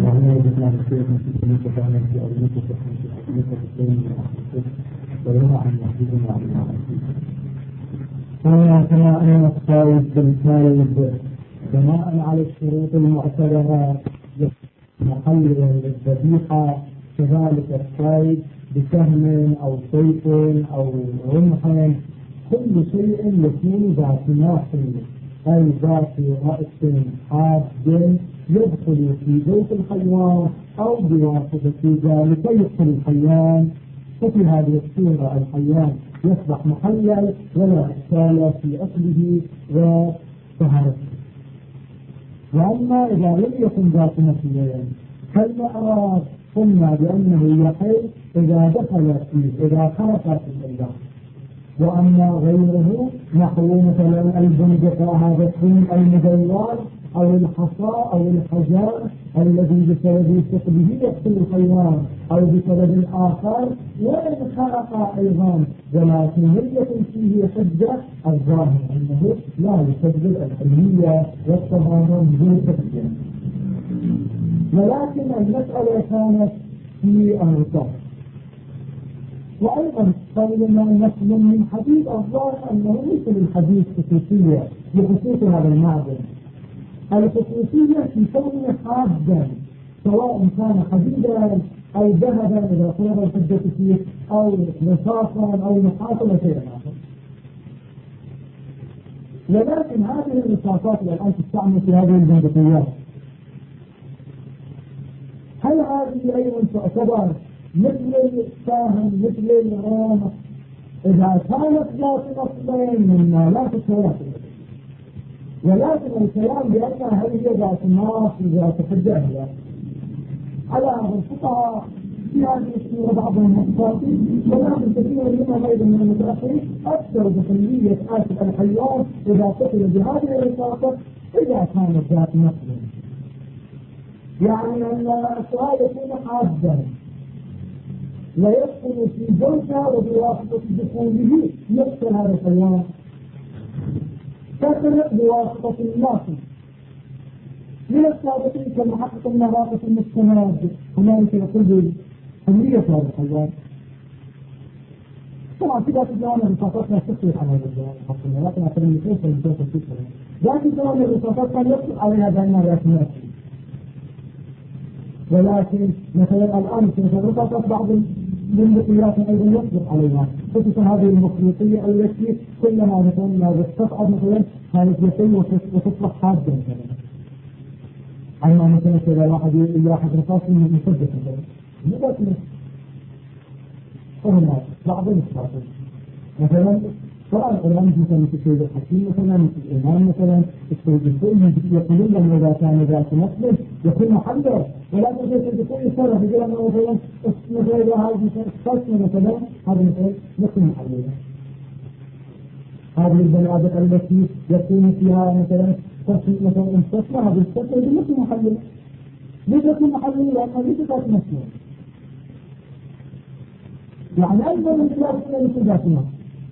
وهنا وجدنا بشيء من سلسلة كانت في أرضية في حقيقة السلم ويرى عن يحدث مع كما أن الصائد بالكالب بناء على الشروط المعتبرة محل الذبيحة، كذلك الصيد بسهم أو سيف أو رمح، كل شيء يكون ذات ناحية أي ذات رأس حاد يدخل في جوف الحيوان أو بواسطة ذلك يدخل الحيوان، ففي هذه الصورة الحيوان يصبح محلل ولا إشكال في أكله وطهارته. وأما إذا لم يكن ذات ناحية كالمعراض قلنا بأنه يحل إذا دخل فيه إذا خرج في الله. وأما غيره نحو مثلا البندق هذا الطين المدور أو الحصى أو الحجر الذي بسبب ثقله يقتل الحيوان أو بسبب آخر وإن خرق أيضا، ولكن لم يكن فيه حجة الظاهر أنه لا يسبب الحلية والطهارة بدون حجة. ولكن المسألة كانت في الرطب. وأيضا قولنا نسل من حديد الظاهر أنه مثل الحديد خصوصية بخصوص هذا المعدن، الخصوصية في كونه حادا سواء كان حديدا أو ذهبا إذا صار الحدة فيه أو رصاصا أو نحاسا شيئا آخر. ولكن هذه الرصاصات الآن تستعمل في هذه البندقيات، هل هذه أيضا تعتبر مثل الساهم مثل الرمح إذا كانت ذات نصبين مما لا تتوافق؟ ولكن الكلام بأنها هل هي ذات ناص ذات حجة على هذا الفقهاء في هذه الصورة بعضهم مختصر، ولكن كثير منهم أيضا من المتأخرين أكثر بحلية آكل الحيوان إذا قتل بهذه الرصاصة إذا كانت ذات نصب، يعني أن السؤال يكون حادا ويدخل في جوفه وبواسطة دخوله يقتل هذا الحيوان، تخرق بواسطة الناصب. من السابقين كالمحقق النظافة المستمد هنالك يقول بحلية هذا الحيوان. طبعا في ذات الجوانب الرصاصات لا تختلف عن هذا الجوانب، ولكن أكثر من كيف المسافة تختلف. ذات الجوانب الرصاصات كان يطلق عليها بأنها ذات ناصب، ولكن مثلا الآن في الرصاصات بعض البندقيات أيضا يطلق عليها، خصوصا هذه المخلوطية التي كلما مثلا تستصعد مثلا كانت يتم وتصبح حادة مثلا. أما مثلا إذا واحد رصاص مسدس مثلا فهنا بعض الرصاصات مثلا طبعا الآن مثلا في السيد الحكيم مثلا في الإمام مثلا السيد الدين يقولون لهم إذا كان ذات نصب يكون محله، ولكن السيد الدين يصرح يقول أنه مثلا إذا هذه الصلصة مثلا هذا مثلا يكون محله. هذه البنادق التي يكون فيها مثلا مثلا انتصنا هذه الصلصة يكون محله. ليش يكون محله؟ لأنه ليس ذات نصب، يعني أيضا من ثلاثة ليس ذات نصب،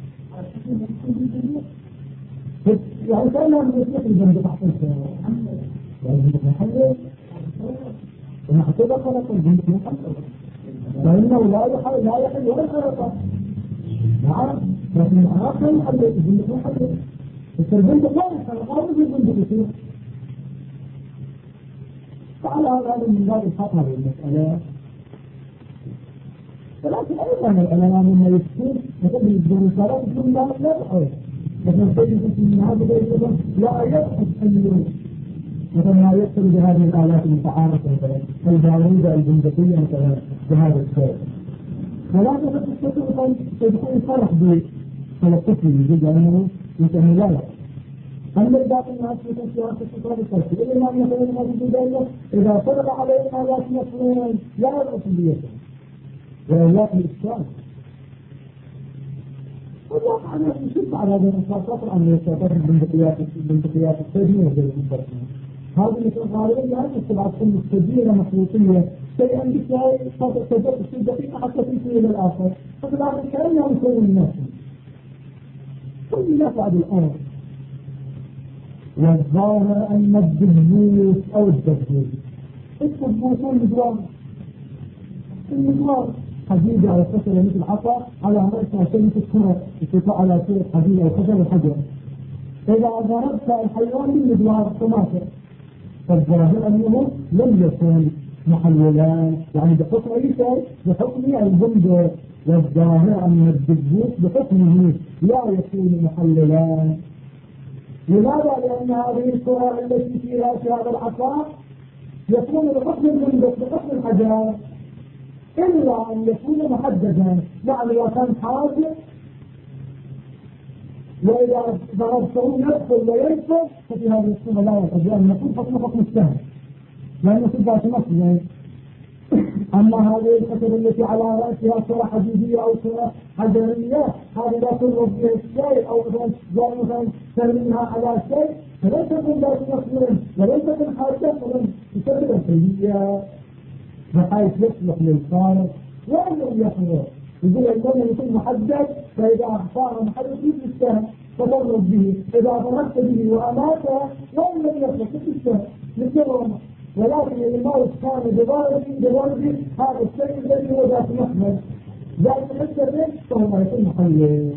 يعني كأنها من يسلك الجنب تحت الجنب محلل ونحطه خلق الجنب محلل فإنه لا يحل ولا خلقه. نعم لكن آخر محلل الجنب محلل الجنب لا يخلق هذا الجنب يصير. فعلى هذا من باب الخطر المسألة. ولكن أيضا العلماء مما يكون مثل الرسالات يقول لا يبحث مثلا سيد في هذا لا يبحث أنه مثلا يدخل بهذه الآلات المتعارفة مثلا البارودة البندقية مثلا بهذا الشيء، ولكن تكون فرح بتلقفه يجب أنه يمكن لا يبحث. أما الباقي الناس يكون في هذا الصفات التركيب الإمام مثلا ما يجب ذلك إذا فرض عليه الآلات مثلا لا يبحث بيته وإياك الإشكال. والواقع أنه يشد على هذه الرصاصات الأمريكيات البندقيات السجنية غير المستثنى. هذه مثل غالبا لا تستبعد كل السجينة مخلوطية شيئا بشيء تجد في دقيقة حتى تنتهي إلى الآخر، ففي الآخر كأنه يكون نفسه كل نفع بالأمر. والظاهر أن الدبوس أو الدبوس اكتب بوصول مدوام المدوام حديدة أو خشبة مثل عصا على مرسى كلمة الكرة تطلع على صورة حديدة أو خشبة حجر. إذا ضربت الحيوان بالمدوام تماثل، فالظاهر أنه لم يكن محللان، يعني بحكم أي شيء بحكم البندق، والظاهر أن الدبوس بحكمه لا يكون محللان. لماذا؟ لأن هذه الكرة التي في رأس هذا العصا يكون بحكم البندق بحكم الحجر، إلا أن يكون محددا. يعني لو كان حاجة وإذا ضربته يدخل ويدخل ففي هذه الصورة لا يحدث، لأن يكون حكم السهل لأنه في ذات نفسه. أما هذه الخشبة التي على رأسها كرة حديدية أو كرة حجرية، هذه لا تضرب بها الشيء أو مثلا ترميها على شيء، فلن تكون ذات نفس ولن تكون حاجة ولن تكون حجرية بحيث يصلح للخارج وأنه يخرج. يقول أنه يكون محدد، فإذا صار محدد في السهم فتضرب به، إذا ضربت به وأماته وإن لم يخرج في السهم مثل. ولكن الموت كان بضرب هذا الشيء الذي هو ذات محمد ذات حسة فهو ما يكون محلل.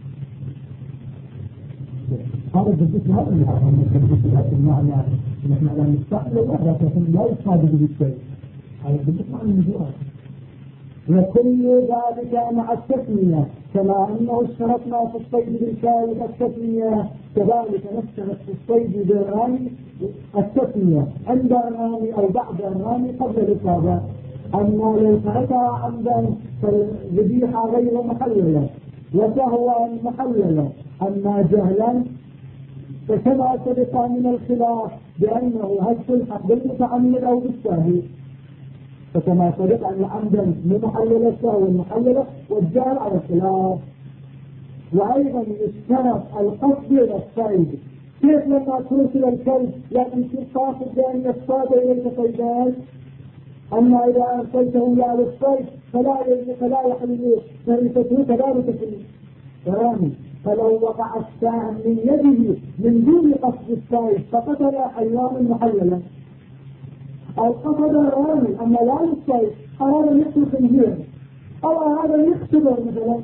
هذا الدبس هذا اللي أعلم الدبس هذا المعنى نحن لا نستعمل الله لكن لا يصادق بالشيء. هذا الدبس معنى النجوات. وكل ذلك مع التسمية، كما أنه اشترطنا في الصيد بالكائن التسمية كذلك نشترط في الصيد بالرمي التسمية عند الرمي أو بعد الرمي قبل الإصابة. أما لو تركها عمدا فالذبيحة غير محللة وسهوا محللة. أما جهلا فكما سبق من الخلاف بأنه هل تلحق بالمتعمد أو بالساهي، فكما سبق أن عمدا محللة السهو المحللة والجهل على الخلاف. وأيضا يشترط القصد إلى الصيد. كيف لما ترسل الكلب لكن يصير قاصد بأن يصطاد إليك صيدان؟ أما إذا أرسلته لا للصيد فلا يحل فريسته كذلك في الرمي. فلو وقع السهم من يده من دون قصد الصيد فقتل حيوان محللا أو قصد الرمي أما لا للصيد، أراد أن يقتل خنزير أو أراد أن يختبر مثلا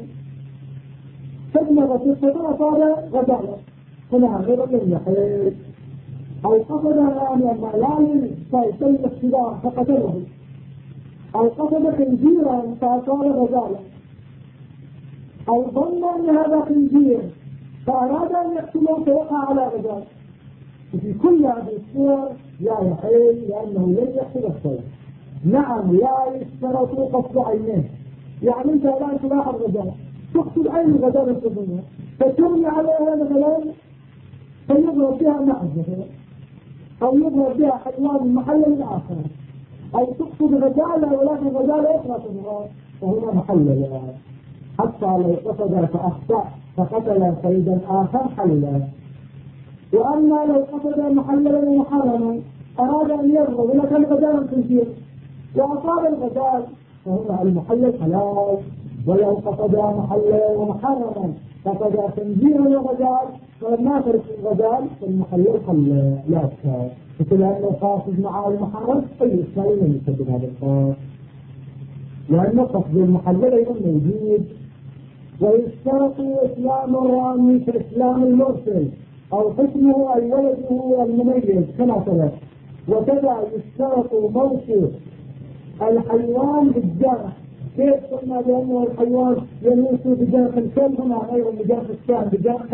فدمغ الصدر صار غزالة هنا غير لم يحيث، أو قصد الرمي أما لا للصيد تم الاختبار فقتله، أو قصد خنزيرا فصار غزالة، أو ظن أن هذا خنزير فأراد أن يقتله فوقع على غزالة. وفي كل هذه الصور لا يحيل لأنه لن يقتل الصيد. نعم لا يشترط قصد عينه، يعني أنت الآن تلاحظ غزالة تقتل عين الغزالة الصغيرة فترمي عليها مثلا فيضرب بها معز مثلا أو يضرب بها حيوان محلل آخر، أو تقصد غزالة ولكن غزالة أخرى تظهر فهنا محلل. حتى لو قصد فأخطأ فقتل صيدا آخر حللا. وأما لو قصد محللا ومحرما أراد أن يضرب لكن غزالا خنزير وأصاب الغزال فهنا المحلل حلال. ولو قصد محللا ومحرما قصد خنزيرا وغزال فما فرق الغزال فالمحلل حلال لا أشكال، مثل أنه قاصد مع المحرم أي إشكال لم يسبب هذا القاصد، لأنه قصد المحلل أيضا موجود. ويشترط إسلام الرامي في إسلام المرسل أو حكمه أي ولده المميز كما سبق. وكذا يشترط موت الحيوان بالجرح. كيف قلنا بأنه الحيوان يموت بجرح الكلب هنا غير بجرح السهم بجرح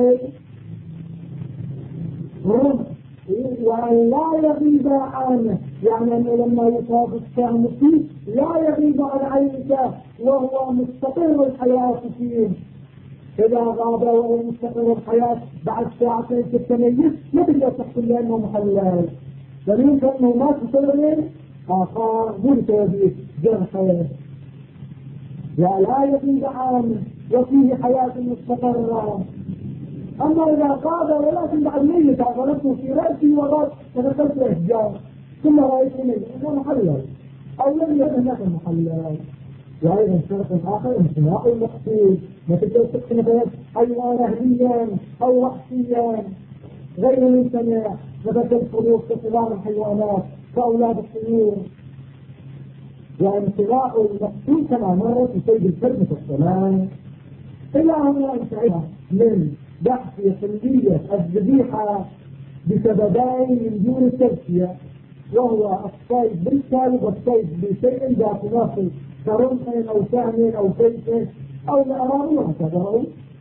رمح، وأن لا يغيب عنه، يعني أنه لما يصاب السهم فيه لا يغيب عن عينك وهو مستقر الحياة فيه. إذا غاب وهو مستقر الحياة بعد ساعتين تتميز ما تقدر تحصل لأنه محلل، بل يمكن أنه ما تصير آخر بلت وبيه جرحه ولا يغيب عنه وفيه حياة مستقرة. أما إذا قاد ولكن بعد ميت عضلته في رأسه وراس فدخلت الأشجار ثم رأيت ميت إنه محلل أو لم يكن هناك محلل. وأيضا شرط آخر امتناع المقصود، ما تقدر تقسم مثلا حيوان أهليا أو وحشيا غير ممتنع، مثل الفلوس كصغار الحيوانات كأولاد الطيور، وامتلاء المقصود كما مر في سيد الكلمة الصلاة. إلى هنا انتهينا من بحث كلية الذبيحة بسببين من دون التزكية، وهو الصيد بالكلب والصيد بشيء ذات ناصر كرمح أو سهم أو سيف أو لأرام وهكذا،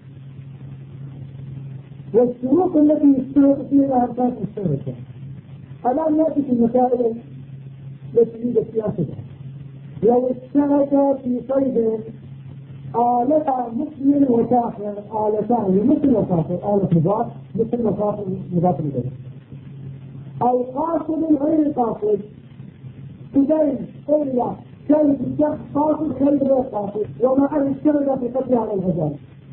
والشروط التي يشترط فيها أركان الشركة. الآن نأتي في المسائل التي يوجد فيها شبهة. لو اشترك في صيد آلة مسلم وكافر، آلتان مسلم وكافر، آلة مضاف مسلم وكافر مضاف إليه، أو قاصد غير قاصد، إذن إلا كلب الشخص قاصد كلب غير قاصد، ومع اشترك في قتل على الغزال،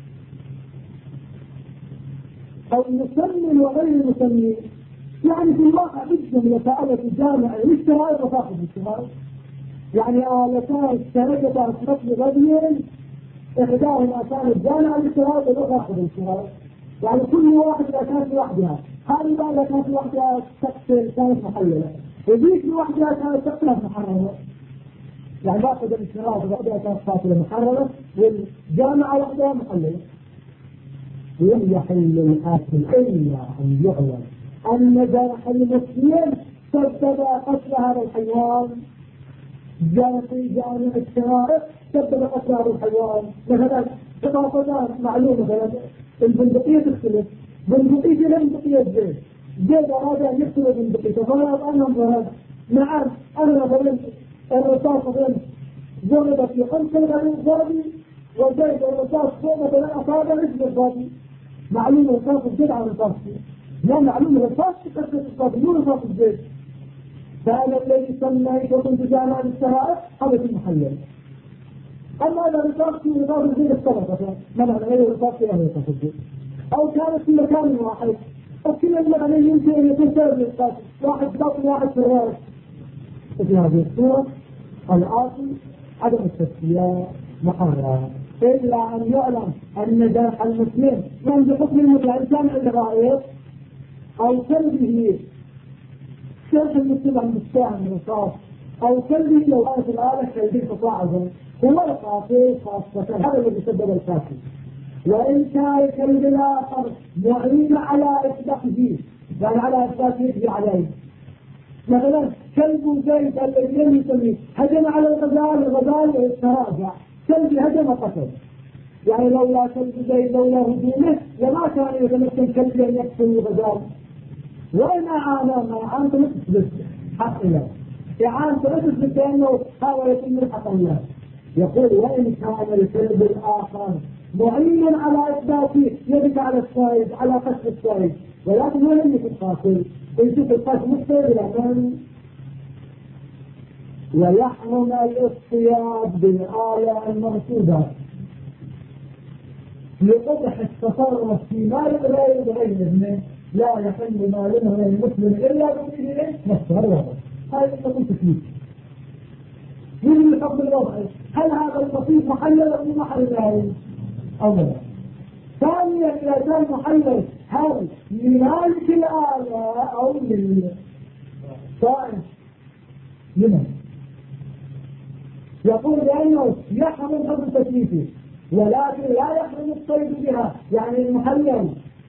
أو مسمى وغير مسمى. يعني في الواقع بالجملة فعلة جامعة للشرائط وفاقد الشرائط، يعني آلتان اشتركتا في قتل غزل، إحداهما كانت جامعة للشرائط والأخرى فاقد الشرائط. يعني كل واحد إذا كانت لوحدها، هذه إذا كانت لوحدها تقتل كانت محللة، وذيك لوحدها كانت تقتل محرمة. يعني باخذ الشرائط لوحدها كانت قاتلة محرمة، والجامعة لوحدها محللة. لم يحل الآكل إلا أن يعلم أن جرح المسلم سبب قتل هذا الحيوان. جاء في جامع الشرائط سبب قتل هذا الحيوان. مثلا إضافة معلومة، مثلا البندقية تختلف، بندقية لا بندقية زيد أراد أن يقتل البندقية فلا أطعنهم ضرب. نعم أنا مثلا الرصاص مثلا ضربت في 5 ضربي، وزيد الرصاص فوق مثلا أصابع اسم الضربي. معلومة الرصاص الزيد عن الرصاص، لا معلومة الرصاص تكسر الرصاص مو رصاص الزيد. فأنا الذي سميت وكنت جامعا الشرائط هذا في المحلل. أما إذا رصاص في رصاص الزيد السبب منع غير الرصاص في أهل رصاص الزيد، أو كانت في مكان واحد، وكل المعنى يمكن أن يكون سبب للقتل، واحد بطن واحد في الرأس. في هذه الصورة الآتي عدم التسوية محرم، إلا أن يعلم أن جرح المسلم من بحكم الإنسان الغائب أو كلبه، شرح المسلم عن مستعمل رصاص، أو كلبه لو كانت الآلة كلبه تصاعدا هو القاتل خاصة، هذا الذي سبب القاتل. وإن كان الكلب الآخر معين على إثباته، يعني على إثباته عليه، مثلا كلب زيد الذي لم يسميه هجم على الغزال تراجع، كلب هجم قتل. يعني لولا كلب زيد لولا هجومه لما كان يتمكن كلب أن يقتل الغزال. وإن أعانى ما أعانت نثبت حق الله، إعانت نثبت بأنه هذا يتم الحق الله. يقول وإن كان الكلب الآخر معين على إثباته يدك على الصيد على قتل الصيد، ولكن هو لم يكن قاتل، يشوف القتل مستوى بالأمان. ويحرم الاصطياد بالآلة المرصودة لقبح التصرف في مال غير بغير إذنه. لا يحل مال غير مسلم إلا بإذنه مصدر واضح. هذا يكون تكليف يجب الحكم الوضعي. هل هذا النصيب محلل أو محلل أو لا؟ ثانيا إذا كان محلل هل لمالك الآلة أو للصائم؟ لمن؟ يقول بأنه يحرم حكم تكليفه، ولكن لا يحرم الصيد بها، يعني المحلل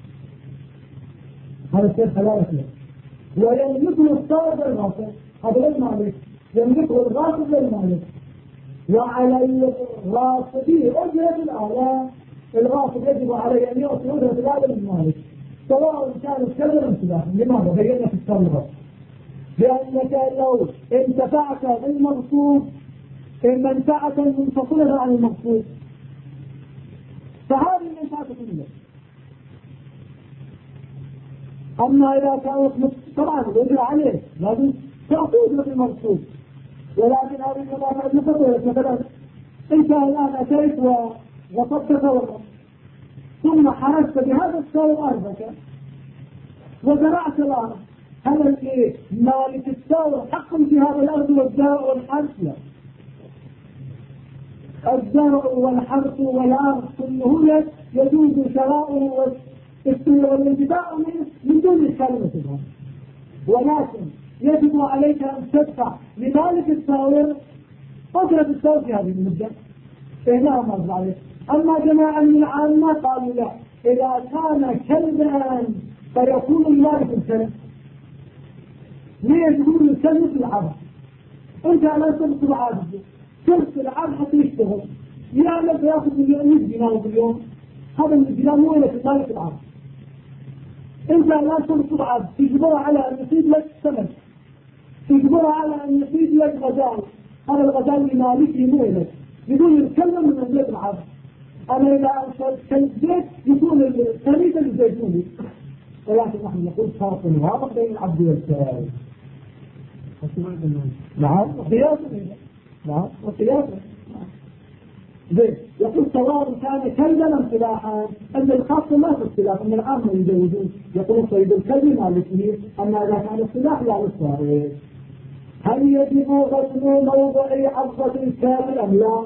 هذا الشيء حلالة له. ويملكه الصائد الغاصب، هذا غير مالك، يملكه الغاصب غير مالك. وعلى الغاصب أجرة الآلة، الغاصب يجب عليه أن يعطي أجرة الآلة للمالك سواء كان كذا أم سلاح. لماذا؟ بينا في التوراة لأنك لو انتفعت بالمغصوب منفعة منفصلة عن المغصوب فهذه المنفعة كلها. أما إذا كانت طبعا يجب عليه لازم تعطيه بالمغصوب، ولكن هذه المنفعة منفصلة. مثلا أنت الآن أتيت وغصبت ثم حرست بهذا الثور أرضك وزرعت الأرض، هل مالك الثور حق في هذا الأرض والزرع والحرث؟ لا، الزرع والحرث والأرض كله لك، يجوز شراؤه والانتفاع منه من دون إشكال مثلها. ولكن يجب عليك أن تدفع لمالك الثور أجرة الثور في هذه المدة. فهنا مرض عليه. أما جماعة من العامة قالوا لا، إذا كان كلبا فيكون المالك الكلب. ليه يقولون الكلب مثل العبد؟ أنت لا تبص العبد، تبص العبد حتى يشتغل يعمل فياخذ 100 دينار باليوم، هذا الدينار مو لك المالك العبد. أنت لا تبص العبد، تجبره على أن يصيب لك سمك، تجبره على أن يصيب لك غزال، هذا الغزال لمالكه مو لك. يقول الكلب من بيت العبد. أنا إذا أرسلت كلب بيت يكون الخريطة الزيتوني. ولكن نحن نقول فرق واضح بين العبد والكلب. نعم وقياسا. نعم وقياسا. زين يقول سواء كان كلبا ام سلاحا، ان الخاص ما في اختلاف، ان العامة يجوزون يقول صيد الكلب مالكه، اما اذا كان السلاح لا للصائد. هل يجب غسل موضع عضة الكلب ام لا؟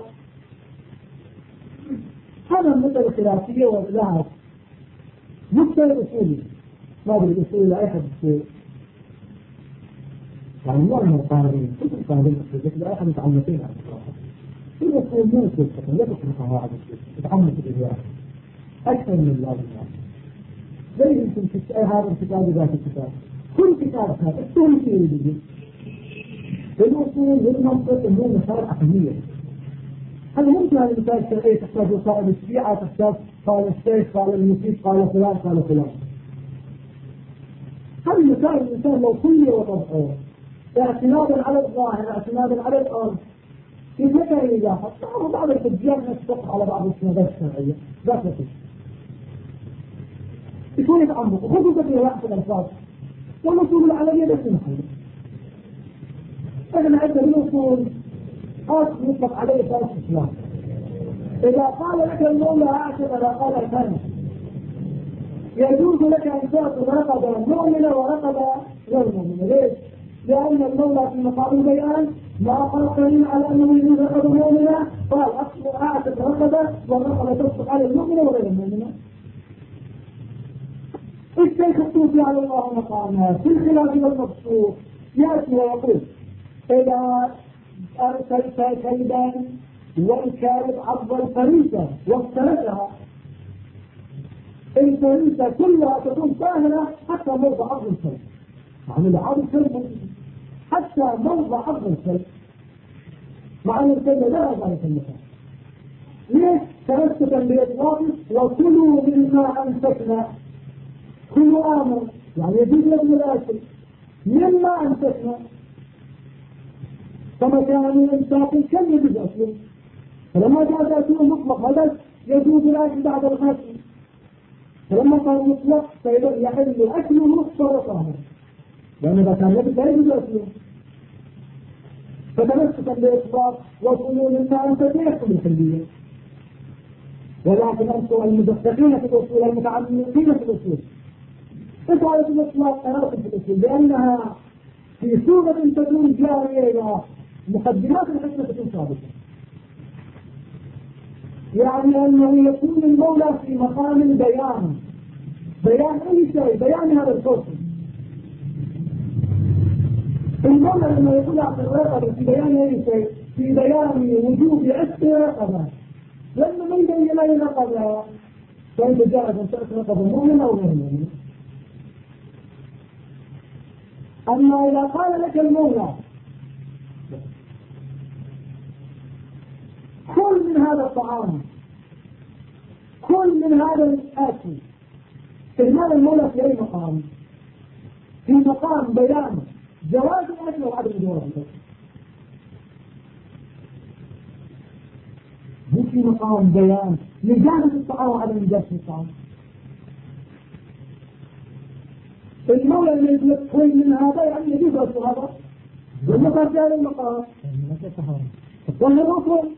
هذا المسألة الخلافية والذهب مسألة أصولي، ما أدري الأصول لا أحد يعني الله من القانون كل القانون لا أحد يتعمقين على الصراحة. كل أصول مو أصول فقط لا تفرق هذا الشيء يتعمق في الإجراء أكثر من اللازم. زي يمكن في هذا الكتاب وذاك الكتاب، كل كتاب هذا أصول فيه يجي الأصول والمنطق هو مسائل عقلية. هذا ممكن هذه المسائل الشرعية تحتاج وسائل الشريعة، تحتاج قال الشيخ قال المفيد قال فلان قال فلان. هذه المسائل الإنسان لو كلية وطبعه اعتمادا على الظاهر اعتمادا على الأرض في متى إيجاحة تعرف بعض الحجيات نتفق على بعض السندات الشرعية ذات لطيف يكون يتعمق وخذوا في واحد الألفاظ والأصول العلمية بس محل. احنا عندنا الأصول خاص يطلق عليه ثلاث إسلام. إذا قال لك المولى أعتب لا قال ثاني يجوز لك أن تأخذ رقبة مؤمنة ورقبة غير مؤمنة. ليش؟ لأن المولى في مقام البيان ما قال على أنه يجوز رقبة مؤمنة، قال أعتب رقبة والرقبة تصدق على المؤمنة وغير المؤمنة. الشيخ الطوفي على الله مقامها في الخلاف والمبسوط يأتي ويقول إذا أرسلت كلبا والكلب عض الفريسة واختلفها، الفريسة كلها تكون ساهلة حتى موضع عض الكلب، يعني عض الكلب حتى موضع عض الكلب، مع أن الكلب لا ذلك المكان. ليش؟ تمسكا بإطلاق وكلوا مما أمسكنا، كلوا آمر يعني يجوز لكم الأكل مما أمسكنا، فما كان من إمساك كم يجوز أكله، فلما جاء تأكله مطلق هذا يجوز الأكل بعد الغسل، فلما قال مطلق يحل أكله فرقه، لأن إذا كان يجوز لا يجوز أكله. فتمسكا بإطلاق وكلوا مما أمسكنا يحكم الحلية. ولكن أنتم المدققين في الأصول المتعمقين في الأصول إطالة الإطلاق أراكم في الأصول لأنها في صورة تكون جارية إلى مقدمات الحكمة تكون ثابتة، يعني أنه يكون المولى في مقام البيان، بيان أي شيء، بيان هذا الحكم. المولى لما يقول عن الرقبة في بيان أي شيء، في بيان وجوب عتق رقبة، لأنه ما يبين أي رقبة، فإذا جاءت أن تعتق رقبة مؤمنة أو غير مؤمنة. أما إذا قال لك المولى كل من هذا الطعام كل من هذا الأكل، إجمال المولى في أي مقام؟ في مقام بيان جواز الأكل وعدم جواز الأكل، مو في مقام بيان نجاسة الطعام وعدم نجاسة الطعام. المولى اللي يقول لك كل من هذا يعني يجوز أكل هذا ولا ما في هذا المقام ولا الركن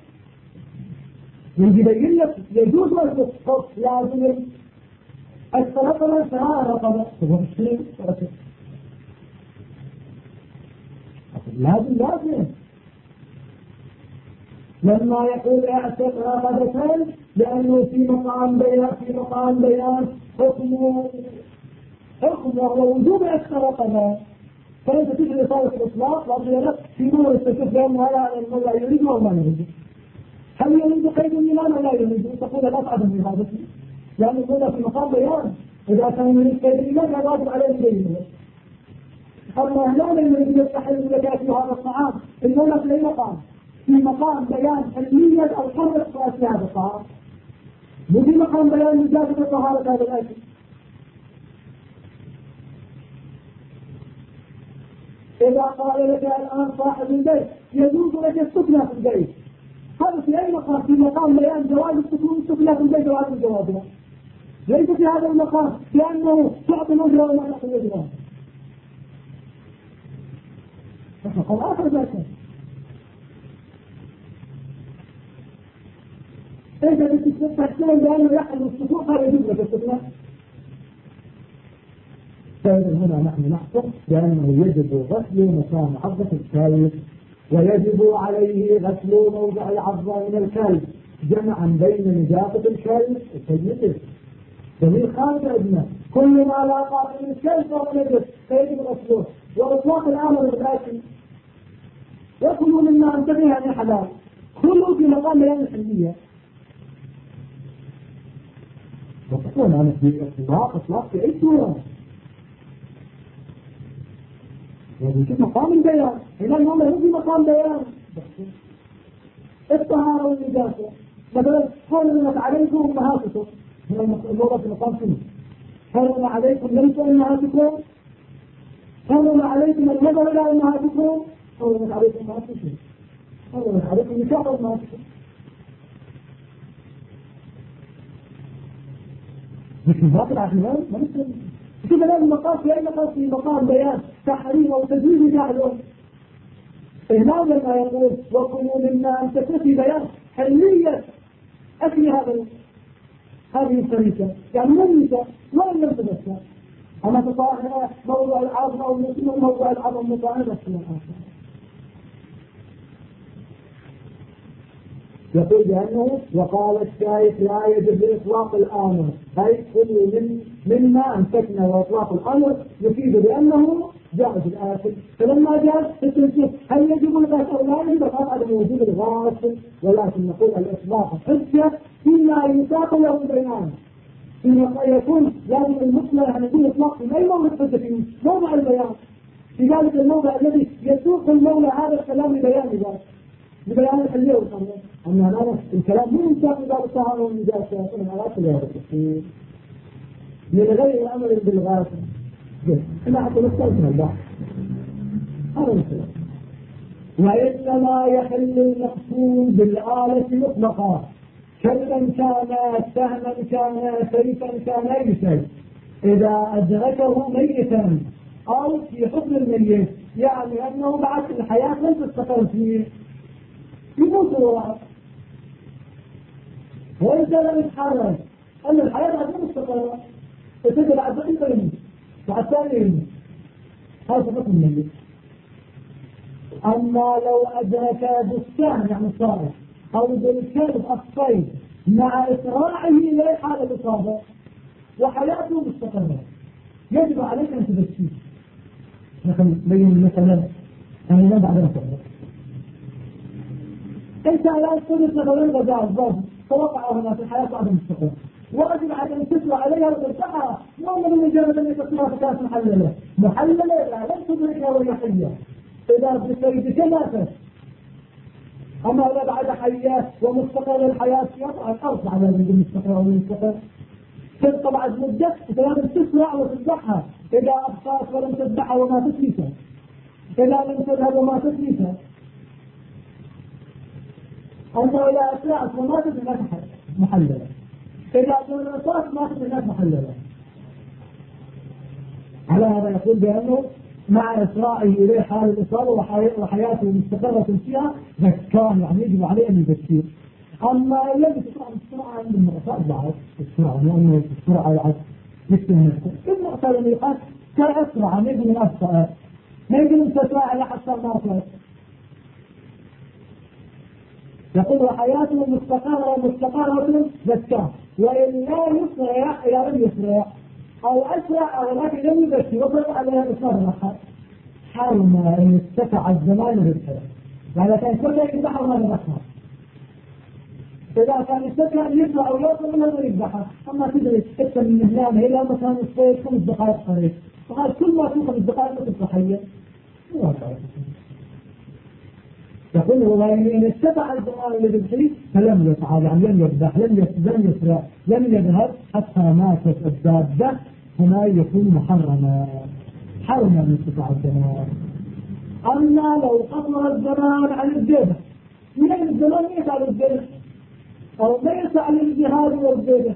يبين لك يجوز أكل لازم الرقبة سواء رقبة لازم لما يقول اعتق رقبتين لأنه في مقام بيان حكمه وهو وجوب عتق رقبة، فأنت تجري صارة الإطلاق وأبدا لك في نور التكف لأن هذا المولى يريد وما يريد. هل يريد قيد الإيمان ولا يريد؟ تقول لا أفعل من هذا، لأن المولى في مقام بيان، إذا كان يريد قيد الإيمان لا واجب عليه البينة. أما هنا لم يريد يستحل لك في هذا الطعام، المولى في أي مقام؟ في مقام بيان علمية الحرة في هذا الطعام، مو في مقام بيان مجازة طهارة هذا الأكل. إذا قال لك الآن صاحب البيت يجوز لك السكنة في البيت، هذا في أي مقام؟ في مقام بيان جواز السكنة في البيت جواز الجواب، ليس في هذا المقام لأنه تعطي الأجرة ولا تعطي الأجرة. فقال آخر ذلك إذا تحسن بأنه يحل السكوت هذا يجوز لك السكنة. فإذا هنا نحن نحكم بأنه يجب غسل مكان عضة الكلب، ويجب عليه غسل موضع العضة من الكلب جمعا بين نجاسة الكلب وسيئته. جميل خارج أدنى كل ما لا قابل من الكلب فهو نجس فيجب غسله. وإطلاق الأمر بالأكل يكون مما أنتبه عن حلال كله في مقام بيان الحلية. وتكون أنا في إطلاق في أي صورة يعني في مقام البيان. هنا اليوم هو في مقام بيان الطهارة والنجاسة. مثلا حرمت عليكم أمهاتكم، هنا الموضوع في مقام شنو؟ حرم عليكم ليس أمهاتكم، حرم عليكم النظر إلى أمهاتكم، حرمت عليكم أمهاتكم، حرمت عليكم نكاح أمهاتكم. لكن باقي العقلان ما نسلم. شوف الآن المقام في أي مقام؟ في مقام بيان تحريم أو تجويز جعله. هنا لما يقول وكلوا مما أمسكوا في بيان حلية أكل هذه الطريقة، يعني مميتة وإن لم تبسها. أما تطاهر موضوع العظم أو موضوع العظم مطاهر بس من الآخر. يقول بأنه وقال الشايخ لا يجب إطلاق الآمر، أي كل مما أمسكنا، وإطلاق الأمر يفيد بأنه جائز الآكل. فلما جاء التنسيق هل يجب الغسل أو لا يجب؟ قال عدم وجود الغاسل، ولكن نقول الإطلاق حجة فيما يساق له البيان، فيما يكون لازم المطلق أن يكون إطلاق في أي موضع حجة في موضع البيان، في ذلك الموضع الذي يسوق المولى هذا الكلام لبيان ذلك ببيان الحلية والحرية. أما هذا الكلام مو يساق باب الطهارة والنجاسة والحالات اللي هذا التفسير من غير الأمر بالغاسل. احنا حتى نستلزم البحث هذا مثلا. وإنما يحل المقصود بالآلة مطلقا، كلبا كان، سهما كان، سيفا كان، أي شيء إذا أدركه ميتا أو في حكم الميت، يعني أنه بعد الحياة لن تستقر فيه يموت الواحد. وإذا لم يتحرر أن الحياة بعد لن تستقر فتجد بعد دقيقة يموت بعد ثانية يموت، هذا حكم الميت. أما لو أدرك بالسهم يعني صارت أو بالكلب الصيد مع إسراعه إليه حال الإصابة وحياته مستقرة، يجب عليك أن تبكيه. نحن بين مثلا أن لا بعد نفسه أنت لا تقدر تغير غزاء الضرب توقع هنا في الحياة بعد مستقرة، واجب على أن تسرع عليها وترتاحها، ما من مجرد أن يتصلها فكانت محللة لا لن تدركها وهي حية إذا بسيدك ماتت. أما إذا بعد حياة ومستقر الحياة يطلع الأرض على المستقر أو المستقر تبقى بعد مدة لازم تسرع وتذبحها إذا أبقات ولم تذبحها وما تسليسها، إذا لم تذهب وما تسليسها. أنت إذا أسرعت وما تذهب محللة، إذا درسات ما تذهب محللة. على هذا يقول بأنه مع إسراعه إليه حال الإصابة وحياته مستقرة فيها ذكان، يعني يجب عليه أن يذكر. أما الذي تسرع السرعة عند المعتاد بعد السرعة، لأنه السرعة بعد يكتب نفسه المعتاد اللي يقال كأسرع ما يجب من أسرع، ما يجب من تسرع لحتى ما أسرع. يقول وحياته مستقرة ذكان، وإن لا يسرع إلى لم يسرع أو أسرع أو لكن لم يذكر وصل عليها إصابة الحال حرم أن يتسع الزمان بالحياة، يعني كان كله يذبحها وما يذبحها. إذا كان يستطيع أن يطلع أو يوصل من هذا يذبحها، أما تدري حتى من هنا إلى مكان الصيد 5 دقائق طريق، وهذا كل ما في 5 دقائق تبقى حية. يقول هو إن استطاع الزمان للذبح فلم يفعل، يعني لم يذبح، لم يسرع، لم يذهب حتى ماتت الدابة، هنا يكون محرما، حرم من استطاع الزمان. أما لو قصر الزمان عن الذبح، من الزمان يفعل الذبح أو ليس على الجهاد والذبح،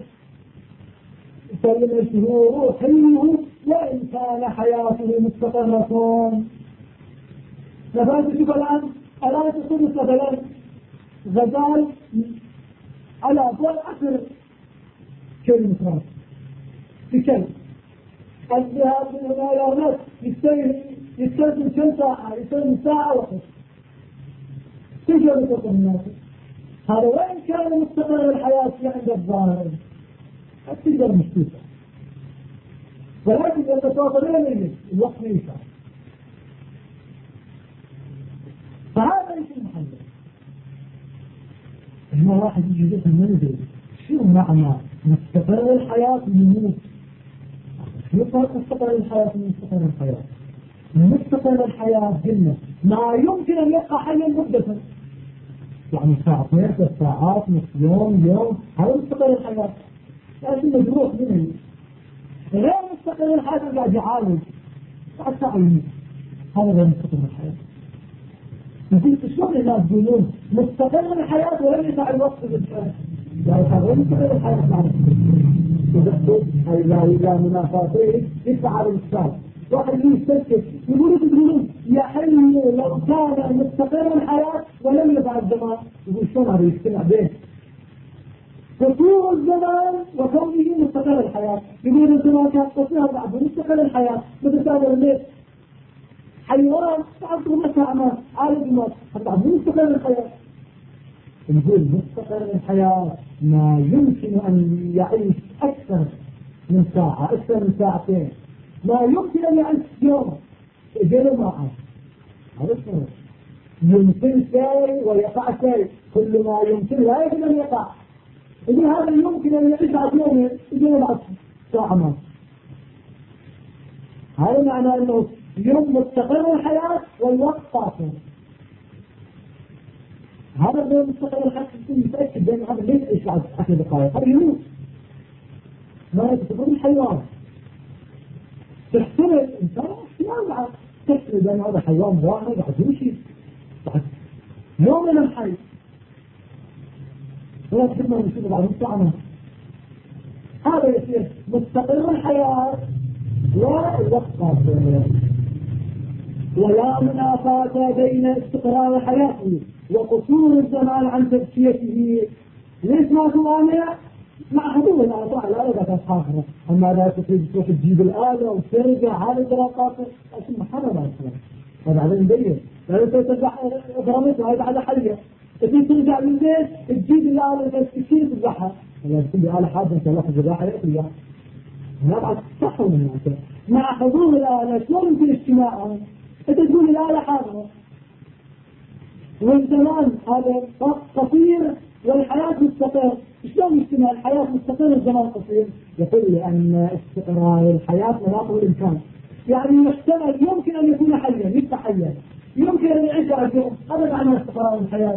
فالمشهور حيه وإن كان حياته مستقرة. نفاذ تشوف الآن تكون مثلا غزال على أبوال أخر كل مصراف في كل الذهاب من هنا إلى هناك يستلزم كل ساعة، يستلزم ساعة وقت تجري بطرق الناس. هذا وإن كان مستقر الحياة عند الظاهر التجر مشتوكة، ولكن إذا تواصلين الوقت ما يسعى. فهذا ليس المحل. هنا واحد يجي يقول المنزل شو معنى مستقر الحياة من يموت؟ شو فرق مستقر الحياة من مستقر الحياة؟ مستقر الحياة جنة ما يمكن أن يبقى حيا مدة، يعني ساعتين 3 ساعات نصف يوم، هذا مستقر الحياة. لكن مجروح منه غير مستقر الحياة قاعد يعالج بعد ساعة يموت، هذا غير مستقر الحياة. يقول شلون الناس يقولون مستقر الحياة ولم يسع الوقت بالحياة؟ يعني هذا مستقر الحياة معنا إذا منافاتين يفعل الإنسان واحد يستسكت يقولون يحل لو كان مستقر الحياة ولم يفعل الزمان. يقول شلون هذا يجتمع بين قصور الزمان وكونه مستقر الحياة؟ يقول الزمان كان قصير بعد مستقر الحياة، مثل هذا الليل حيوان تعرفه ما تعمل عالم الموت حتى مستقر الحياة. نقول مستقر الحياة ما يمكن أن يعيش أكثر من ساعة، أكثر من ساعتين، ما يمكن أن يعيش يوم غير ما عاش. هذا الشيء يمكن شيء ويقع شيء، كل ما يمكن لا يمكن أن يقع. إذا هذا يمكن أن يعيش بعد يوم يجي بعد ساعة ما. هذا معنى أنه يوم مستقر الحياة والوقت قاصر. هذا اليوم مستقر الحياة متأكد بأن هذا ليس يعيش بعد 10 دقائق، هذا يموت. ما يتفقد الحيوان تحتمل الإنسان احتمال بعد تحتمل بأن هذا حيوان واحد بعد يمشي بعد يوم من الحي ولا تحتمل نشوفه بعد ساعة. هذا يصير مستقر الحياة والوقت قاصر. ولا منافاة بين استقرار حياته وقصور الزمان عن تزكيته. ليش ما تمانع مع حدود الآلة لا لدى آخر، أما لا تروح تجيب الآلة وترجع هذا الدراسات لكن محرم على الكلام هذا على مبين. لا ترجع برامتها هذا على حية تجي ترجع من البيت تجيب الآلة تسكين تذبحها، يعني كل آلة حادة أنت واحد ذباحة يأكلها هنا بعد صحوا من أنت مع حضور الآلة شلون يمكن اجتماعهم؟ أنت تقول الآلة حاضرة والزمان هذا قصير والحياة مستقر، شلون يجتمع الحياة مستقر الزمان قصير؟ يقول لأن استقرار الحياة مناطق الإمكان، يعني يحتمل يمكن أن يكون حيا يبقى حيا، يمكن أن يعيش على يوم، هذا معنى استقرار الحياة.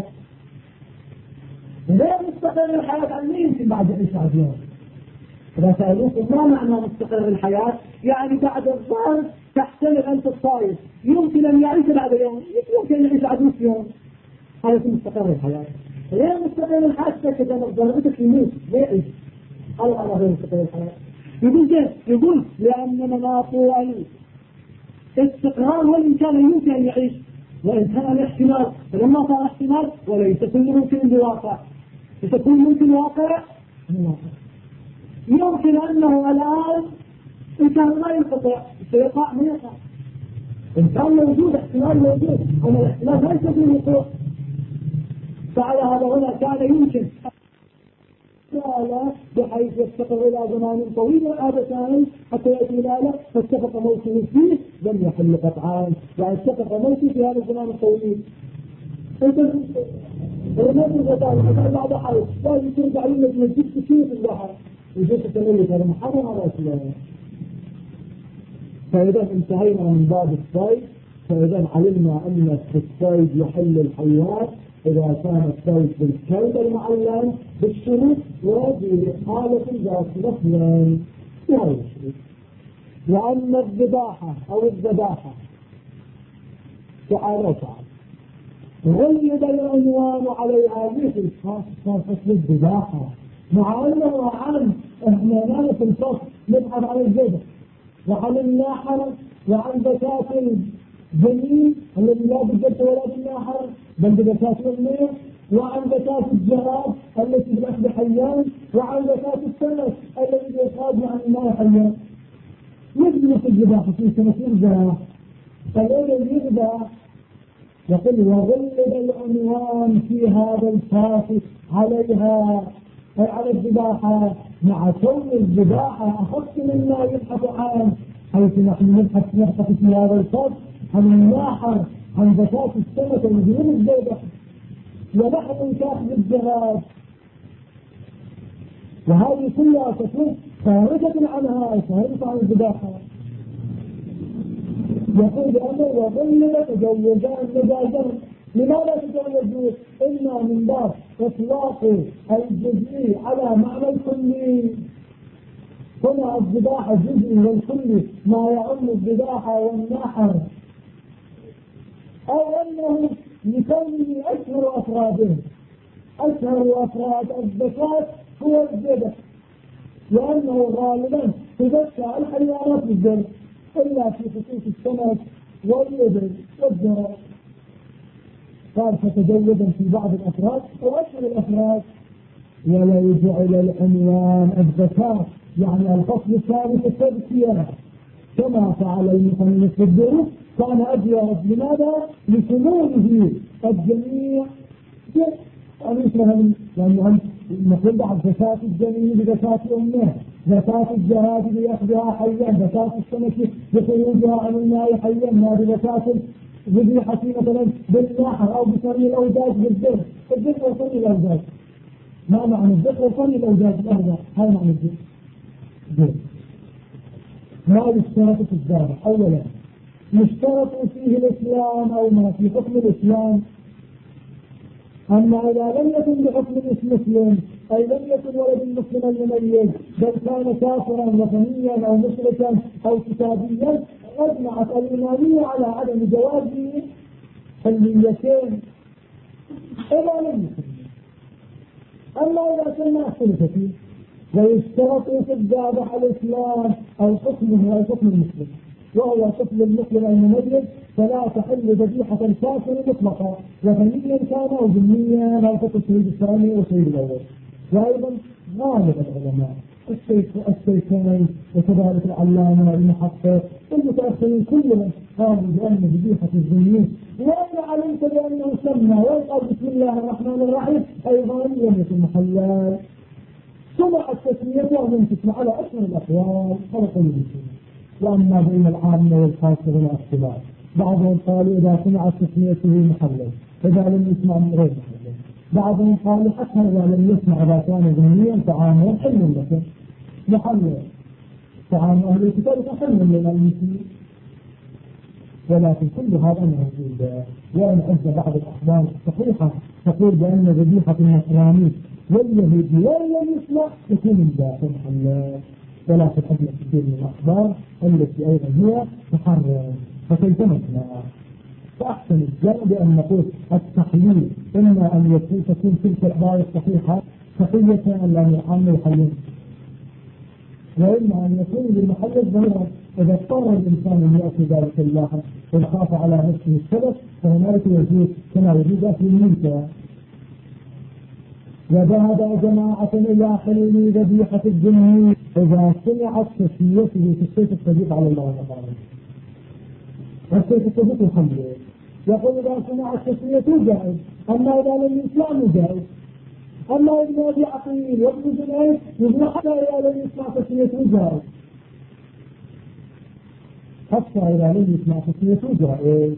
غير مستقر الحياة يعني يمكن بعد يعيش على يوم. إذا سألوكم ما معنى مستقر الحياة؟ يعني بعد الظهر تحتمل أنت الصائف يمكن أن يعيش بعد يوم، يمكن أن يعيش بعد نصف يوم، هذا مستقر الحياة. غير مستقر الحياة تأكد أن ضربتك يموت لا يعيش، هذا معنى غير مستقر الحياة. يقول لأن مناطق الاستقرار والإمكان يمكن أن يعيش وإن كان الاحتمال، فلما صار احتمال وليس كل ممكن بواقع، يكون ممكن واقع يمكن أنه الآن إن كان ما ينقطع سيقع ما يقع، إن كان موجود احتمال موجود أما الاحتمال ليس في الوقوع. فعلى هذا هنا كان يمكن الزلالة بحيث يستقر إلى زمان طويل عادة حتى يأتي الزلالة فاتفق موته فيه لم يحل قطعا، يعني اتفق موته في هذا الزمان الطويل. ما في غزال بعد حي لا يصير تعليم المسجد كثير في البحر وجيت تقول هذا محرم على اسلام. فإذا انتهينا من باب الصيد، فإذا علمنا أن في الصيد يحل الحيوان إذا كان الصيد بالكلب المعلم بالشروط وفي حالة ذات لفظين لا يشرك. وأما الذباحة أو الذباحة تعالى غلب العنوان عليها مثل خاصة الذباحة، مع أنه عن إحنا نعرف الفصل نبحث عن الذبح وعن الناحر وعن بكات الجميل الذي لا بالذبح ولا بالناحر بل ببكات المياه، وعن بكات الجراد التي بالأخذ حيان، وعن بكات السمك الذي يخرج عن الماء حيان. يجب في الذباحة في سنتين ذبح فالذي يذبح يقول وغلب العنوان في هذا الفاصل عليها أي على الذباحة، مع كون الذباحة أخف مما يبحث عنه، حيث نحن نبحث في هذا الفصل عن الناحر عن زكاة السمك المدينة الذبح ونحن كاخذ الجهاد، وهذه كلها تكون خارجة عنها خارجة عن الذباحة. يقول بأنه وغلب تجوزان مجازان. لماذا تجوزوا؟ إما من باب إطلاق الجزئي على معنى الكلي، هنا الذباحة جزئي والكلي ما يعم الذباحة والنحر، أو أنه لكونه أشهر أفراده، أشهر أفراد الزكاة هو الذبح، لأنه غالبا تزكى الحيوانات بالذبح إلا في خصوص السمك والإبل والذرة. قال فتجوزا في بعض الأفراد أو أشهر الأفراد. ولا يجعل العنوان الزكاة يعني الفصل الثالث التذكية كما فعل المصنف في الدروس كان أبيض. لماذا؟ لشموله الجميع يعني نقول بعد زكاة الجميع بزكاة أمه، زكاة الجهاد بأخذها حيا، زكاة السمك بخروجها عن الماء حيا، هذه زكاة ذبيحة مثلا بالنحر أو بصني الأوزاج بالذبح. الذبح وصني الأوزاج ما معنى الذبح وصني الأوزاج الأربع؟ هاي معنى الذبح. ما يشترط في الذبح؟ أولا يشترط فيه الإسلام أو ما في حكم الإسلام. أما إذا لم يكن بحكم مسلم أي لم يكن ولد مسلما مميز بل كان كافرا وثنيا أو مشركا أو كتابيا أجمعت الإمامية على عدم جواز حليتين إلا لم يكن. أما إذا كنا اختلف فيه ويشترط في الذبح الإسلام أو حكمه أو حكم المسلم، وهو طفل المسلم المميز فلا تحل ذبيحة الكافر مطلقا وثنيا كان أو ذميا أو كالشهيد الثاني والشهيد الأول. وأيضا غالب العلماء الشيخين وكذلك العلامة المحقق المتأخرين كلهم قالوا بأن ذبيحة الذميين وإن علمت بأنه سمى ويقال بسم الله الرحمن الرحيم أيضا لم يكن محلال. سمع التسمية ومن تسمع على أشهر الأقوال فرق المسلمين. وأما بين العامة والخاصة هنا اختلاف، بعضهم قالوا إذا سمعت تسميته محلل إذا لم يسمع غير محلل، بعضهم قالوا حتى إذا لم يسمع إذا كان ذميا طعامه حل لكم محلل، طعام أهل الكتاب حل للمسلمين. ولكن كل هذا موجود. وإن عز بعض الأخبار الصحيحة تقول بأن ذبيحة النصراني واليهودي ولم يسمع تكون ذات محلل، ولا تتحدث كثير من الأخبار التي أيضا هي تحرم فكيفمتنا. فأحسن الجمع بأن نقول التحليل إما أن تكون تلك الأخبار الصحيحة صحية أن لا يحمل الحليل، وإما أن يكون للمحل الظاهرة. إذا اضطر الإنسان أن يأتي ذلك الله ويخاف على نفسه السبب فهناك يجوز كما يجوز أكل الميتة. وذهب جماعة إلى حلول ذبيحة الجنين إذا سمعت تسميته في السيف الصديق على الله تعالى. والسيف الصديق الحمد يقول إذا سمعت تسميته جائز، أما إذا لم يسمع جائز. أما ابن أبي عقيل وابن جنيد يقول حتى إذا لم يسمع تسمية وجهه، حتى إذا لم يسمع تسمية وجهه.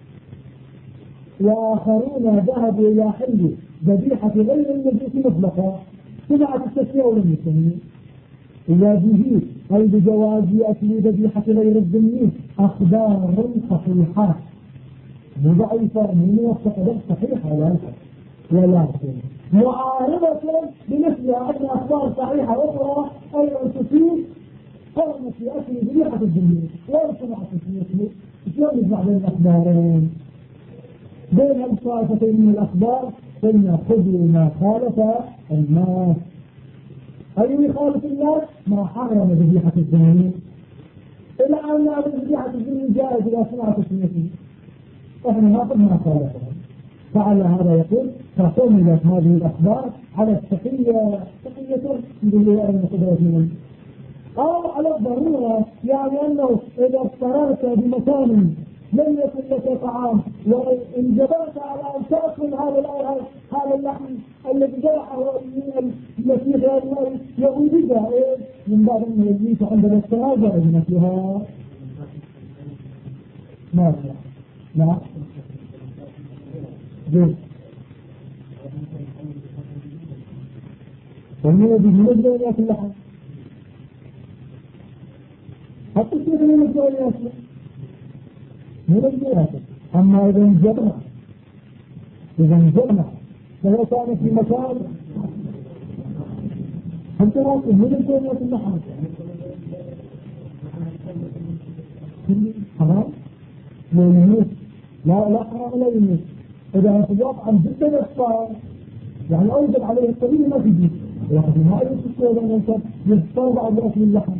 وآخرون ذهبوا إلى حل ذبيحة غير النبي مطلقا، سمعت التسمية ولم يسمي. إذا به أي بجواز أكل ذبيحة غير الذمي أخبار صحيحة ضعيفة من وقت صحيحة ولكن معارضة بمثلها أن أخبار صحيحة أخرى أيضا تفيد قرن في أكل ذبيحة الذمي ولا سمعت التسمية. شلون يجمع بين الأخبارين؟ بين الطائفتين من الأخبار فلنأخذوا ما خالف الناس. أي يخالف الناس ما حرم ذبيحة الذمي، إلى أن ذبيحة الذمي جائز إذا سمعت تسميته، إحنا ناخذ ما خالفها. فعلى هذا يقول فحملت هذه الأخبار على التقية بالله أن قدرت منه، أو على الضرورة، يعني أنه إذا اضطررت بمكان لم يكن لك طعام وانجبرت على أن تأكل هذا اللحم الذي جرحه المسيح يهودي جائز من بعد أنه يجيك عند الاضطرار جائز مثلها. لا جيد ومن يجب أن يأكل لحم حتى الشيء من يجب أن يأكل من الجهة. أما إذا انجبنا فهو كان في مكان حتى راسه من الجنة اللحم حرام لا يموت، لا حرام لا يموت. إذا ارتباط عن جدا الصار يعني أوجد عليه الطبيب ما تجي واحد ما يتصور أن يضطر بعد أكل اللحم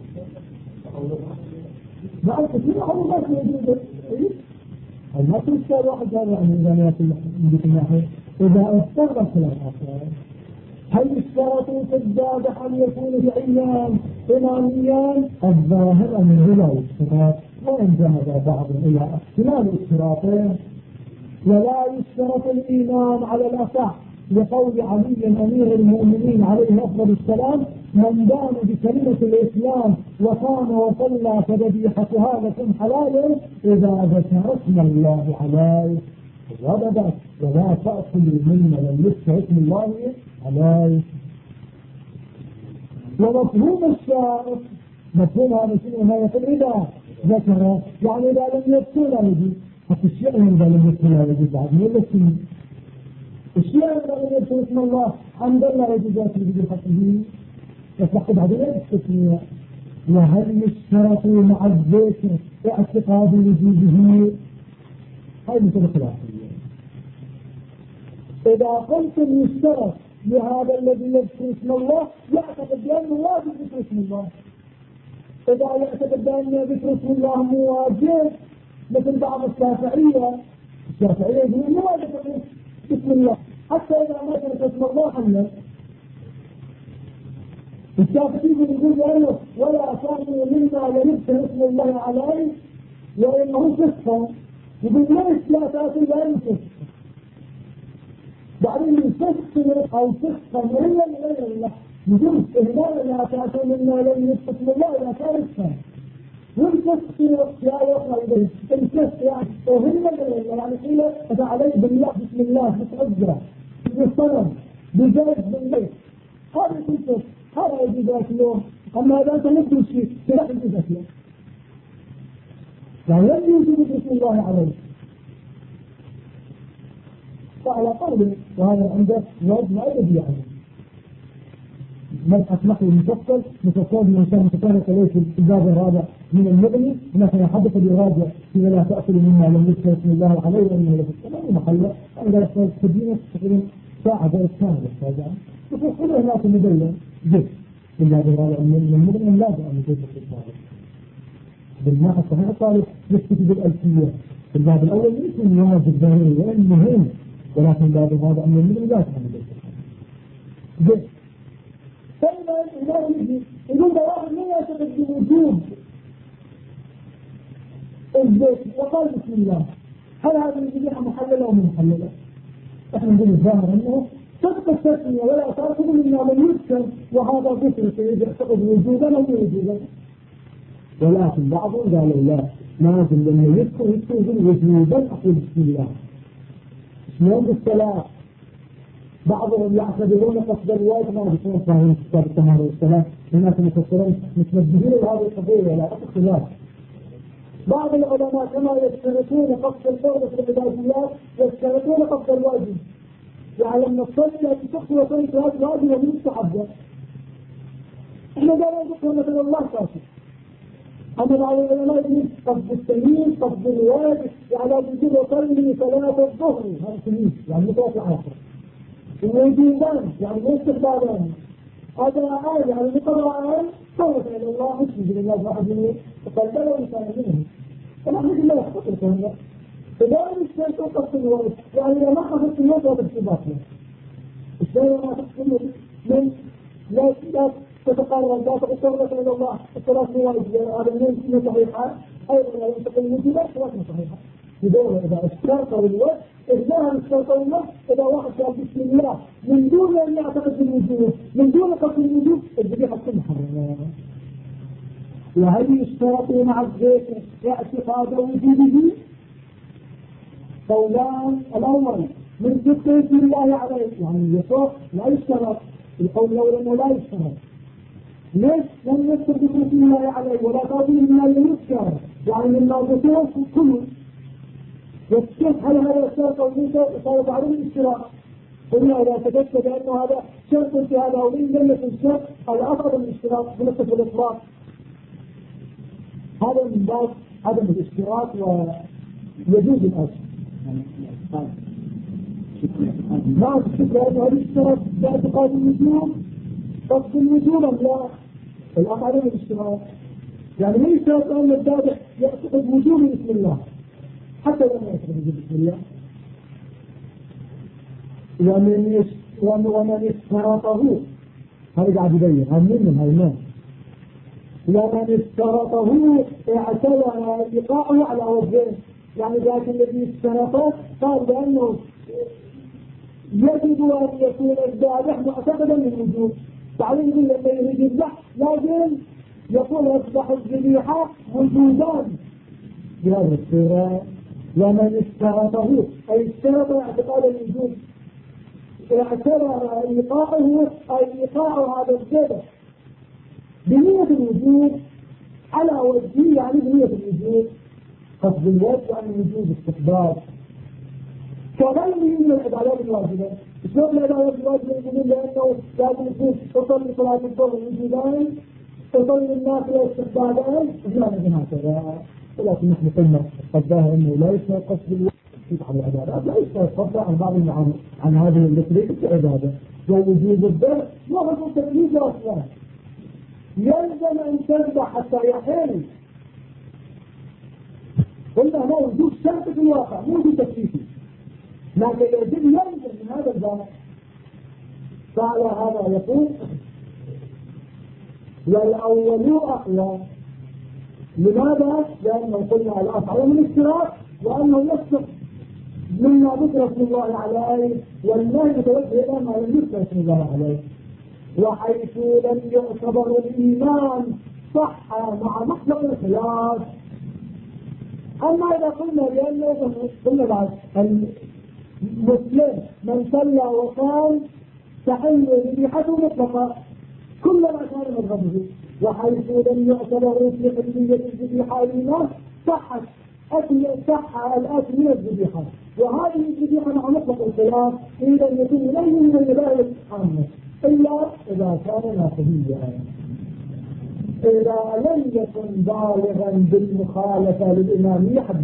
بعد كثير عمرات موجودة. ما تنسى واحد قال يعني إذا يأكل من ذلك الناحية إذا اضطر خلاف آخر. هل اشترطوا في الذابح أن يكون بعيان إماميان؟ الظاهر أنه لا يشترط، وإن ذهب بعض إلى احتمال اشتراطه. ولا يشترط الإيمان على الأصح لقول علي أمير المؤمنين عليه أفضل السلام من دان بكلمة الإسلام وقام وصلى فذبيحتها لكم حلال إذا ذكر اسم الله عليه وبدت ولا تأكل مما لم يذكر اسم الله عليه. ومفهوم الشارع مفهوم هذا شنو؟ ما يقول إذا ذكر يعني إذا لم يذكر لا يجوز. حتى الشيء إذا لم يذكر لا يجوز بعد من الاسم الشيء إذا لم يذكر اسم الله حمد الله يجوز أكل بذبيحته يصح بعدين التسمية. وهل يشترط مع الذكر اعتقاد وجوده؟ هاي مثل خلافية. إذا قلتم يشترط لهذا الذي يذكر اسم الله يعتقد بأنه واجب ذكر اسم الله. إذا يعتقد بأن ذكر اسم الله مواجب مثل بعض الشافعية يقولون انه واجب اسم الله حتى إذا ما ذكر اسم الله حمله. الشافعي يقول له ولا كانوا مما يذكر اسم الله عليه وإنه فسقا. يقول ليش لا تأتي لا ينفس بعدين الفسق أو فسقا إلا لغير الله. يقول إهمال لا تأتي مما لم يذكر اسم الله إلى كارثة. والفسق يا وقع الفسق يعني وهم يعني قيل فعليه بالله بسم الله بتعذره بالصنم بزيت بالبيت هذا الفسق هذا يجب أكله. أما إذا أنت نفس الشيء فلا يجب أكله يعني لم يوجد بسم الله عليه. فعلى قوله وهذا عنده وزن أدب يعني مبحث نحو المفصل مفصل من الإنسان متطرق إليه في الباب الرابع من المغني هناك يحدث بالراجع في ولا تأكل مما لم يذكر اسم الله عليه وإنه له السلام ومحلة. أنا لا تدين تقريبا ساعة ذلك كاملة هذا وكل هناك مبين جد بالباب الرابع من المغني لا بأن يجب الصالح بالمعنى الصحيح الصالح يثبت بالألفية. في الباب الأول يمكن واجب ضروري وإن مهم ولكن الباب الرابع من المغني لا بأن يجب جد. فإذا الإمام يجي يقول ده واحد من يعتقد بوجوب الزيت وقال بسم الله هل هذه الذبيحة محللة أو مو محللة؟ احنا نقول الظاهر أنه صدق التسمية ولا تأخذ مما لم يذكر وهذا ذكر سيعتقد وجودا أو وجودا. ولكن بعضهم قالوا لا لازم لما يذكر وجودا أقول بسم الله. شلون بالصلاة؟ بعضهم يعتبرون قصد الواجب ما بيكون فاهم كتاب الطهارة والصلاة، هناك مفسرين متنبهين لهذه القضية لا اختلاف. بعض العلماء كما يشترطون قصد الفرض في العباديات يشترطون قصد الواجب، يعني لما تصلي تقصد وصلي صلاة واجب ومن مستحبة. احنا قالوا ذكر مثل الله كافي. أما بعض العلماء يقول قصد التمييز قصد الواجب، يعني لا تجد وصلي صلاة الظهر هذا تمييز يعني مثل العصر. ويجيبان يعني يستخدمان أداء يعني بقضاء صوت إلى الله مسجد الله واحد منه وقلبه إنسان منه فنحن لا يخطط الكلام ده. فدائما الشيء توقف في الوقت يعني إذا ما خفت الوقت لا تبكي باطلا. الشيء ما تقصد من لا تتقارب لا تقصر إلى الله الصلاة واجب هذا من سنة صحيحة أيضا لا ينتقل الوجوبات صلاة صحيحة. بدون إذا اشترط الوقت إذنها اشترط الوقت إذا واحد قال بسم الله من دون أن يعتقد بالوجوب من دون قصد الوجوب الذبيحة تكون محرمة. وهل يشترط مع الزيت اعتقاد وجوده؟ قولان الأول من ذكر بسم الله عليه يعني يصح لا يشترط. القول الأول أنه لا يشترط. ليش لم يذكر بسم الله عليه ولا قابل مما لم يذكر يعني من ناقصه كله والشيخ هل هذا الشرط أو ليس صار عليه الاشتراك. قلنا إذا تجسد أنه هذا شرط في هذا أو لم يكن شرط هذا أفضل من الاشتراك بنفسه الإطلاق. هذا من باب عدم الاشتراك ويجوز الأصل. ما الشكر أنه هل اشترط باعتقاد الوجوب قصد الوجوب أم لا؟ الأصل عدم الاشتراك يعني من يشترط أن الذابح يعتقد وجوب بسم الله حتى لما يعتقد بسم الله. ومن اشترطه هذا قاعد يبين من هاي الناس. ومن اشترطه اعتبر إيقاعه على وجهين يعني ذاك الذي اشترطه قال بأنه يجب أن يكون الذابح معتقدا للوجوب. تعليم يقول لما يريد الذبح لازم يقول يذبح الذبيحة وجوبان بهذه الصورة. ومن اشترطه أي اشترط اعتقاد الوجوب اعتبر إيقاعه أي إيقاع هذا الذبح بنية الوجوب على وجهه يعني بنية الوجوب قصد الوجه يعني وجوب استحباب كغيره من العبادات الواجبة. شلون العبادات الواجبة يقولون لأنه لازم يكون تصلي صلاة الظهر وجوبان تصلي النافلة استحبابان لا من هكذا. ولكن نحن قلنا الظاهر انه لا يشترط قصد الوجه على العبادات لا يشترط فضلا عن بعض عن هذه التي ليست عبادة ووجوب الذبح ما هو تكليف اصلا يلزم ان تذبح حتى يحل. قلنا ما وجوب شرط في الواقع مو وجوب تكليفي لكن يجب يلزم من هذا الباب. فعلى هذا يقول والأول أقوى. لماذا؟ لأنه قلنا الأصل من الاشتراك وأنه يصدق مما ذكر اسم الله عليه والله يتوجه إلى ما لم يذكر اسم الله عليه. وحيث لم يعتبر الإيمان صح مع مطلق الخلاف. أما إذا قلنا لأنه قلنا بعد المسلم من صلى وقال تحل ذبيحته مطلقة كلما كان مذهبه. وحيث لم يعتبر في حلية الذبيحة الإيمان صح الأكل من الذبيحة وهذه الذبيحة مع مطلق الخلاف إذا يكون إليه من المذاهب العامة إلا إذا كان ناقضيا. إذا لم يكن بالغا بالمخالفة للإمامية حد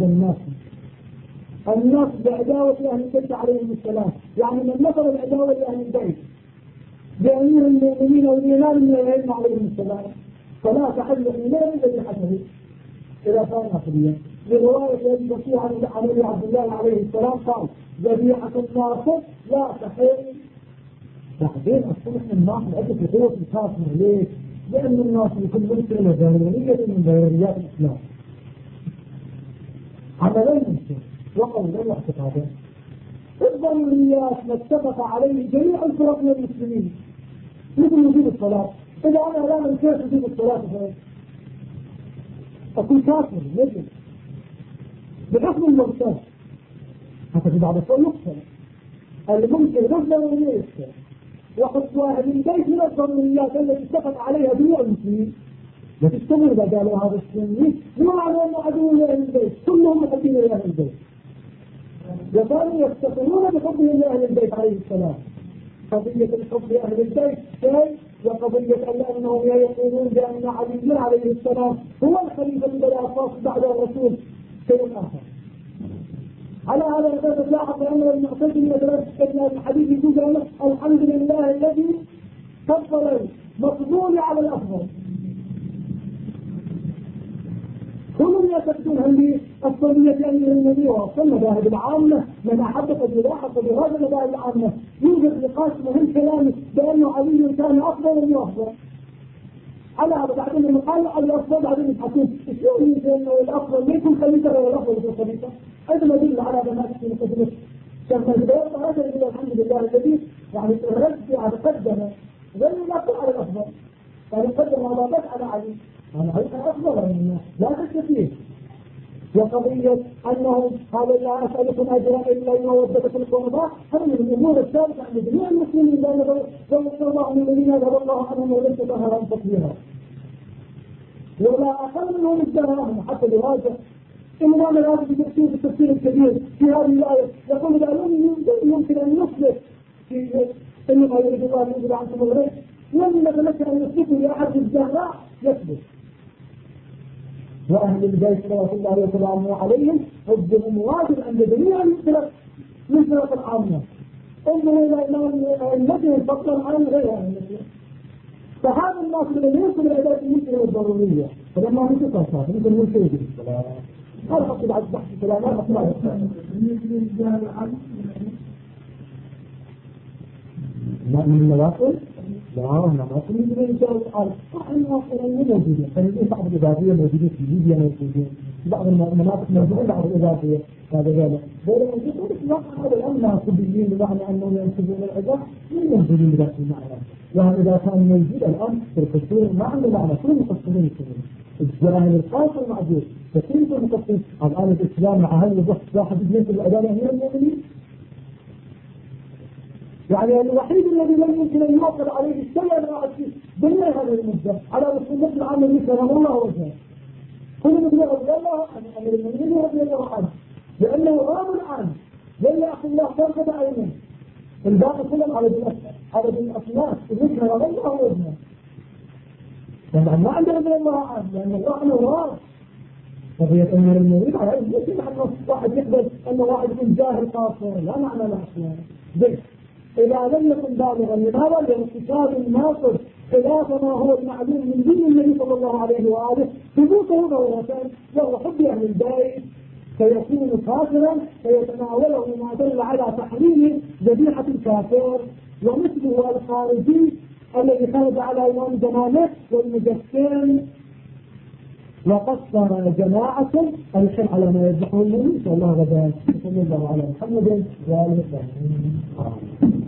النص بعداوة أهل البيت عليهم السلام يعني من نصر العداوة لأهل البيت بأمير المؤمنين والإمام من العلم عليهم السلام فلا تحل إليه ذبيحته إذا كان ناقضيا. لرواية أبي بكير عن عبد الله عليه السلام قال ذبيحة الناصر لا تحل. بعدين أصبح الناصر عدة قوة الكافر ليه؟ لأن الناصر يكون مسلم وجاهلية من ضروريات الإسلام عملا منه وقولا واعتقادا. الضروريات ما اتفق عليه جميع الفرق من المسلمين مثل وجوب الصلاة. إذا أنا لا من كيف وجوب الصلاة أكون كافر مثل بحكم المرتد حتى في بعض الصور يقتل الممكن بالضرورية يقتل. وخطوة من بيت من الضروريات التي اتفق عليها جميع المسلمين وتستمر إذا قالوا هذا السني مو معنى أنه عدو لأهل البيت كلهم محبين لأهل البيت وكانوا يفتخرون بحبهم لأهل البيت عليه السلام. قضية الحب لأهل البيت شيء وقضية أنهم يقولون بأن علي عليه السلام هو الخليفة بالأساس بعد الرسول شيء آخر. على هذا الأساس لاحظ أنه المعتزلي مثلا ابن الحديث يقول الحمد لله الذي فضل المفضول على الأفضل. كلهم يعتقدون هذه الصلية أمير النبي وأصل المذاهب العامة من أحب قد يلاحظ بهذا المذاهب العامة يوجد نقاش مهم كلامي بأنه علي كان أفضل من أفضل. على هذا بعدين لما قالوا على الأفضل بعدين يبحثون شلون يمكن أنه الأفضل ما يكون خليفة ولا الأفضل يكون خليفة. أيضا يدل على هذا ما في مقدمة شيخ البيض هذا يقول الحمد لله الذي يعني الرد على قدمه غير الأفضل على الأفضل يعني قدم على بس على علي أنا هيك أفضل من الناس لا شك فيه. وقضية أنهم قالوا لا أسألكم أجرا إلا المودة في القربى هذا من الأمور الثابتة عند جميع المسلمين لأن ذو الله من الذين يذهب الله عنهم وليس ظهرا تطهيرا ولا أقل منهم الدراهم حتى لراجع الإمام الآن في التفسير الكبير في هذه الآية يقول إذا يمكن أن يصلح في إنما يريد الله أن يجب عنكم الغيث لم يتمكن أن يثبته لأحد الزهراء يثبت. وأهل البيت صلى الله عليه وسلم عليهم حبهم واجب عند جميع من فرق العامة. انظروا إلى أئمتهم فضلا عن غيرها من المسلمين. فهذا الناس الذين ينقل العبادات المسلمة الضرورية فلما هو تصرفات مثل الملكية بالصلاة هذا حق بعد بحث السلامات أطلع من النواقل لا أنا ما أقول من الرجال الآن صح النواقل موجودين فنجد بعض الإضافية موجودين في ليبيا موجودين بعض المناطق موجودين بعض الإضافية هذا ذلك دولة موجودين هذا الأمر ناصبيين بمعنى أنهم ينسبون العباد من موجودين بذلك المعنى. وهذا إذا كان موجود الآن في القصور ما عنده معنى كل المقصرين يكونون الجاهل القاصر المعجوز كثير في المقصرين الآن الإسلام مع هذا الضغط واحد يجلس الأدانة هي المؤمنين يعني الوحيد الذي لم يمكن أن يوصل عليه الشيء أنواع الشيء جميع هذه المدة على رسول الله عام المسلم الله وجهه كل مثل رضي الله عنه أمر المؤمنين رضي الله عنه لأنه رام عنه لن يأخذ الله فرقة عينه الباقي كلهم على الأصناف المسلم رضي الله وجهه يعني ما عندنا رضي الله عنه لأن الله عنه رام قضية أمر المؤمنين على المسلم أنه واحد يقبل أنه واحد يكون جاهل قاصر لا معنى له أصلا بس إذا لم يكن بالغا لماذا؟ لارتكاب ناقض خلاف ما هو المعلوم من دين النبي صلى الله عليه وآله ثبوته ضرورة وهو حب أهل البيت فيكون كافرا فيتناوله ما دل على تحريم ذبيحة الكافر ومثله الخارجي الذي خرج على إمام زمانه والمجسم وقصر جماعة الحل على ما يذبحه النبي صلى الله عليه وسلم صلى الله على محمد وآله وسلم.